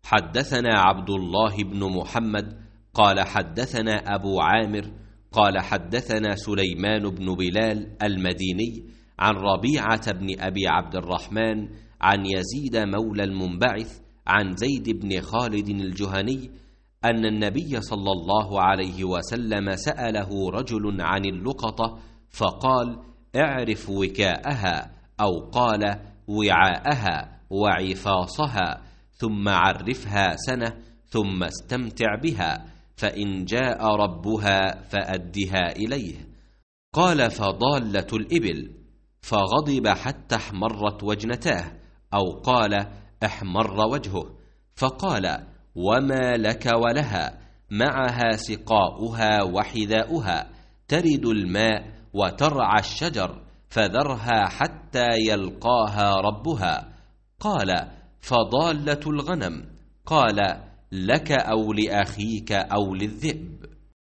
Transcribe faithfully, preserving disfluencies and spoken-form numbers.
حدثنا عبد الله بن محمد قال حدثنا أبو عامر قال حدثنا سليمان بن بلال المديني عن ربيعة بن أبي عبد الرحمن عن يزيد مولى المنبعث عن زيد بن خالد الجهني أن النبي صلى الله عليه وسلم سأله رجل عن اللقطة فقال: اعرف وكاءها، أو قال: وعاءها وعفاصها، ثم عرفها سنة، ثم استمتع بها، فإن جاء ربها فأدها إليه. قال: فضالة الإبل، فغضب حتى احمرت وجنتاه، أو قال: احمر وجهه، فقال: وما لك ولها؟ معها سقاؤها وحذاؤها، ترد الماء وترعى الشجر، فذرها حتى يلقاها ربها. قال: فضالة الغنم. قال: لك أو لأخيك أو للذئب.